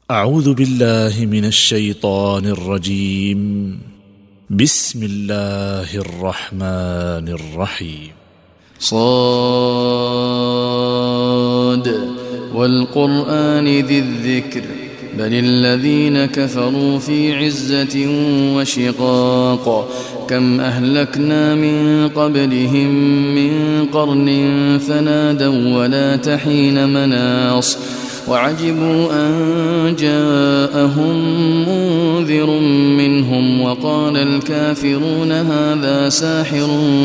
أعوذ بالله من الشيطان الرجيم. بسم الله الرحمن الرحيم. صاد والقرآن ذي الذكر بل الذين كفروا في عزة وشقاق كم أهلكنا من قبلهم من قرن فنادوا ولا تحين مناص وعجبوا أن جاءهم منذر منهم وقال الكافرون هذا ساحر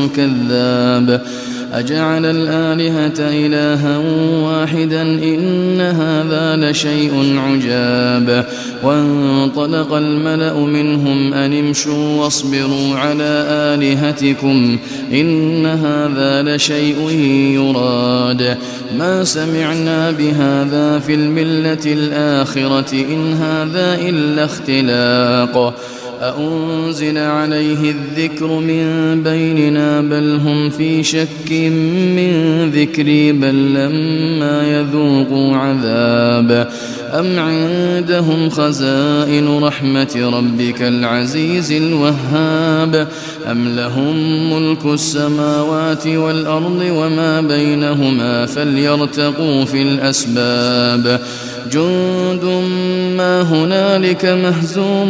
كذاب أجعل الآلهة إلها واحدا إن هذا لشيء عجاب وانطلق الملأ منهم أن امشوا واصبروا على آلهتكم إن هذا لشيء يراد ما سمعنا بهذا في الملة الآخرة إن هذا إلا اختلاق أأنزل عليه الذكر من بيننا بل هم في شك من ذكري بل لما يذوقوا عذاب أم عندهم خزائن رحمة ربك العزيز الوهاب أم لهم ملك السماوات والأرض وما بينهما فليرتقوا في الأسباب جند ما هنالك مهزوم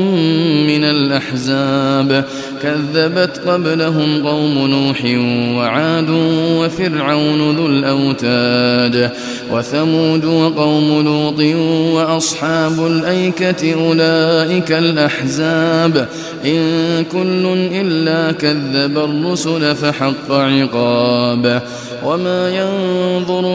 من الأحزاب كذبت قبلهم قوم نوح وعاد وفرعون ذو الأوتاد وثمود وقوم لوط وأصحاب الأيكة أولئك الأحزاب إن كل إلا كذب الرسل فحق عقاب وما ينظر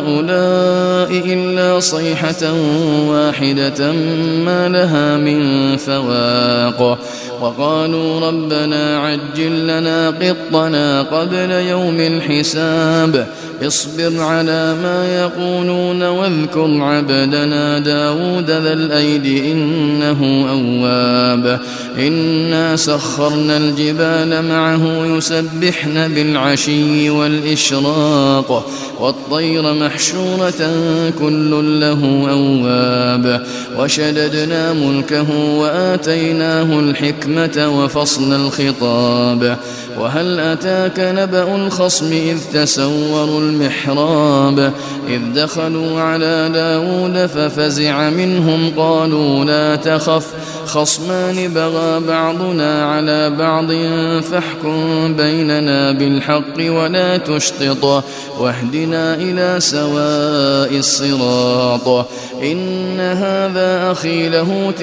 هؤلاء إلا صيحة واحدة ما لها من فواق وقالوا ربنا عجل لنا قطنا قبل يوم الحساب اصبر على ما يقولون واذكر عبدنا داود ذا الأيد إنه أواب إنا سخرنا الجبال معه يسبحن بالعشي والإشراق والطير محشورة كل له أواب وشددنا ملكه وآتيناه الحكمة وفصل الخطاب وهل أتاك نبأ الخصم إذ تسوروا المحراب إذ دخلوا على داود ففزع منهم قالوا لا تخف خصمان بغى بعضنا على بعض فاحكم بيننا بالحق ولا تشطط واهدنا إلى سواء الصراط إن هذا أخي له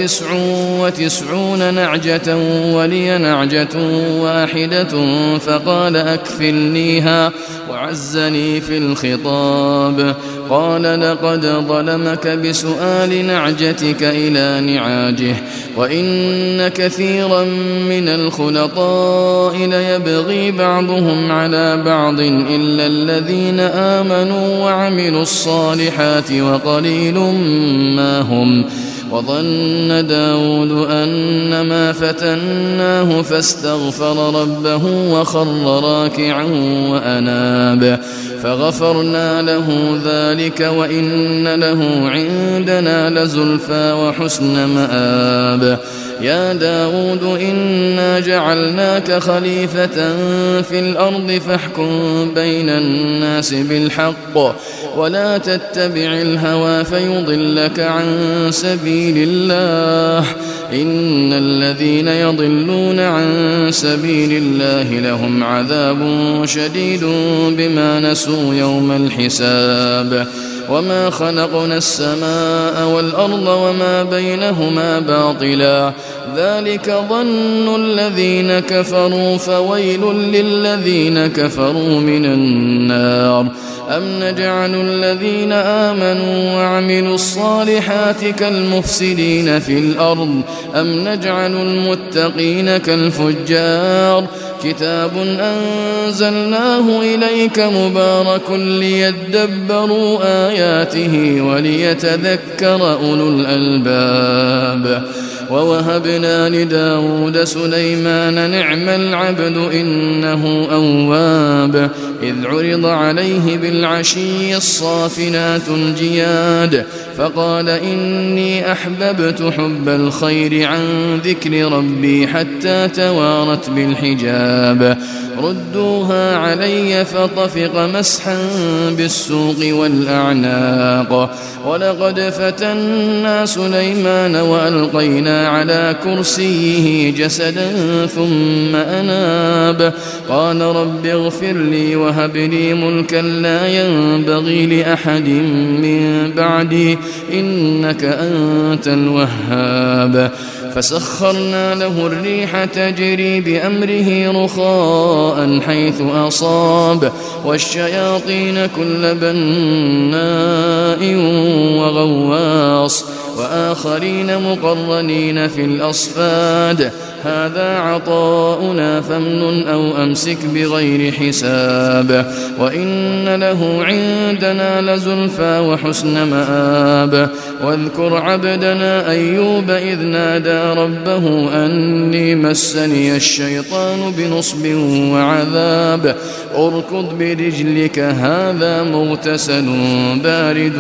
99 نعجة ولي نعجة واحدة فقال أكفلنيها وعزني في الخطاب قال لقد ظلمك بسؤال نعجتك إلى نعاجه وإن كثيرا من الخلطاء ليبغي بعضهم على بعض إلا الذين آمنوا وعملوا الصالحات وقليل ما هم وظن داود أنما فتناه فاستغفر ربه وخر راكعا وأناب فغفرنا له ذلك وإن له عندنا لزلفى وحسن مآب يا داود إنا جعلناك خليفة في الأرض فاحكم بين الناس بالحق ولا تتبع الهوى فيضلك عن سبيل الله إن الذين يضلون عن سبيل الله لهم عذاب شديد بما نسوا يوم الحساب وما خلقنا السماء والأرض وما بينهما باطلا ذلك ظن الذين كفروا فويل للذين كفروا من النار أم نجعل الذين آمنوا وعملوا الصالحات كالمفسدين في الأرض أم نجعل المتقين كالفجار كتاب أنزلناه إليك مبارك ليدبروا آياته وليتذكر أولو الألباب ووهبنا لداود سليمان نعم العبد إنه أواب إذ عرض عليه بالعشي الصافنات الجياد فقال إني أحببت حب الخير عن ذكر ربي حتى توارت بالحجاب ردوها علي فطفق مسحا بالسوق والأعناق ولقد فتنا سليمان وألقينا على كرسيه جسدا ثم أناب قال رب اغفر لي وهب لي ملكا لا ينبغي لأحد من بعدي إنك أنت الوهاب فسخرنا له الريح تجري بأمره رخاء حيث أصاب والشياطين كل بناء وغواص وآخرين مقرنين في الأصفاد هذا عطاؤنا فامنن أو أمسك بغير حساب وإن له عندنا لزلفى وحسن مآب واذكر عبدنا أيوب إذ نادى ربه أني مسني الشيطان بنصب وعذاب اركض برجلك هذا مغتسل بارد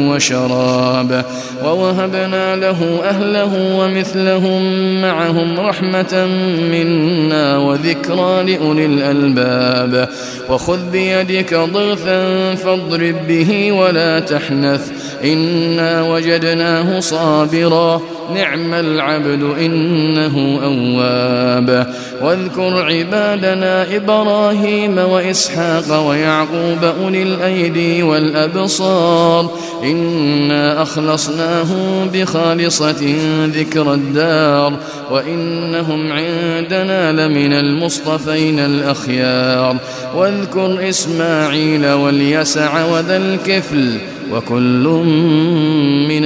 وشراب ووهبنا له أهله ومثلهم معهم رحمة منا وذكرى لأولي الألباب وخذ بيدك ضغثا فاضرب به ولا تحنث إنا وجدناه صابرا نعم العبد إنه أواب واذكر عبادنا إبراهيم وإسحاق ويعقوب أولي الأيدي والأبصار إنا أخلصناهم بخالصة ذكر الدار وإنهم عندنا لمن المصطفين الأخيار واذكر إسماعيل واليسع وذا الكفل وكل من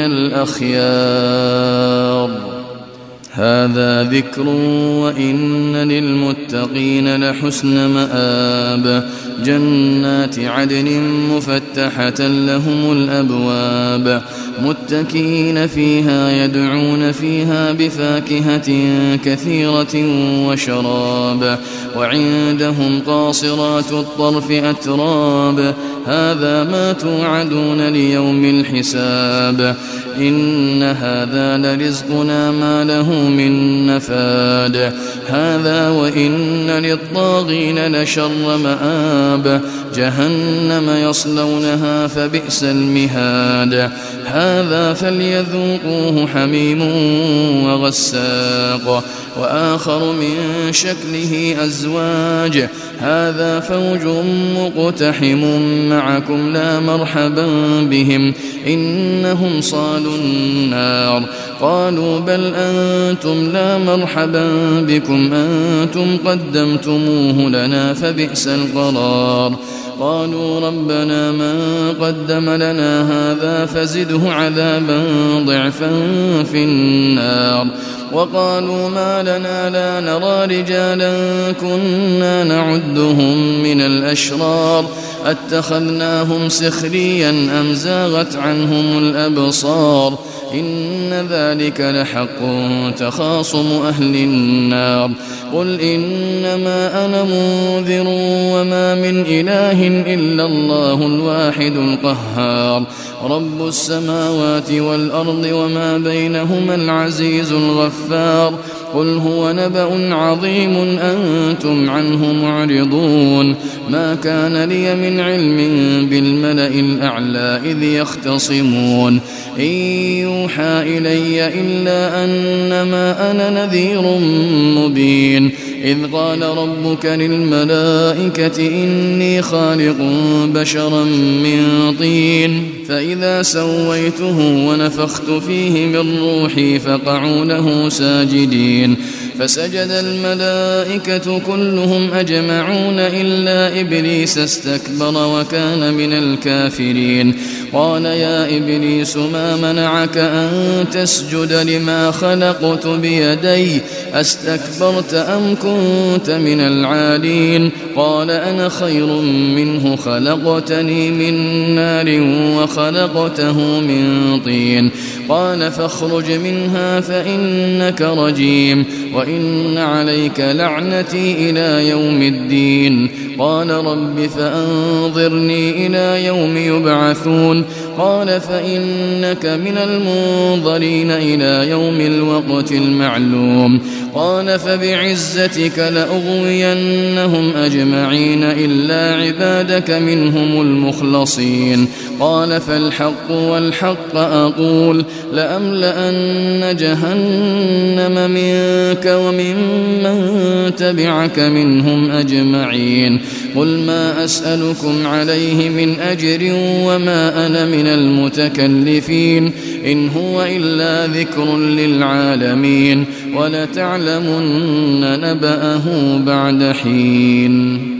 الأخيار هذا ذكر وإن للمتقين لحسن مآب جنات عدن مفتحة لهم الأبواب متكئين فيها يدعون فيها بفاكهة كثيرة وشراب وعندهم قاصرات الطرف أتراب هذا ما توعدون ليوم الحساب إن هذا لرزقنا ما له من نفاد هذا وإن للطاغين لشر مآب جهنم يصلونها فبئس المهاد هذا فليذوقوه حميم وغساق وآخر من شكله أزواج هذا فوج مقتحم معكم لا مرحبا بهم إنهم صالوا النار قالوا بل أنتم لا مرحبا بكم أنتم قدمتموه لنا فبئس القرار قالوا ربنا من قدم لنا هذا فزده عذابا ضعفا في النار وقالوا ما لنا لا نرى رجالا كنا نعدهم من الأشرار أتخذناهم سخريا أم زاغت عنهم الأبصار إن ذلك لحق تخاصم أهل النار قل إنما أنا منذر وما من إله إلا الله الواحد القهار رب السماوات والأرض وما بينهما العزيز الغفار قل هو نبأ عظيم أنتم عنه معرضون ما كان لي من علم بالملأ الأعلى إذ يختصمون إن يوحى إلي إلا أنما أنا نذير مبين إذ قال ربك للملائكة إني خالق بشرا من طين فإذا سويته ونفخت فيه من روحي فقعوا له ساجدين فسجد الملائكة كلهم أجمعون إلا إبليس استكبر وكان من الكافرين قال يا إبليس ما منعك أن تسجد لما خلقت بيدي أستكبرت أم كنت من العالين قال أنا خير منه خلقتني من نار وخلقته من طين قال فاخرج منها فإنك رجيم وإن عليك لعنتي إلى يوم الدين. قال رب فأنظرني إلى يوم يبعثون. قال فإنك من المنظرين إلى يوم الوقت المعلوم. قال فبعزتك لأغوينهم أجمعين إلا عبادك منهم المخلصين. قال فالحق والحق أقول لأملأن جهنم منك وممن تبعك منهم أجمعين. قل ما أسألكم عليه من أجر وما أنا من المتكلفين إن هو إلا ذكر للعالمين ولتعلمن نبأه بعد حين.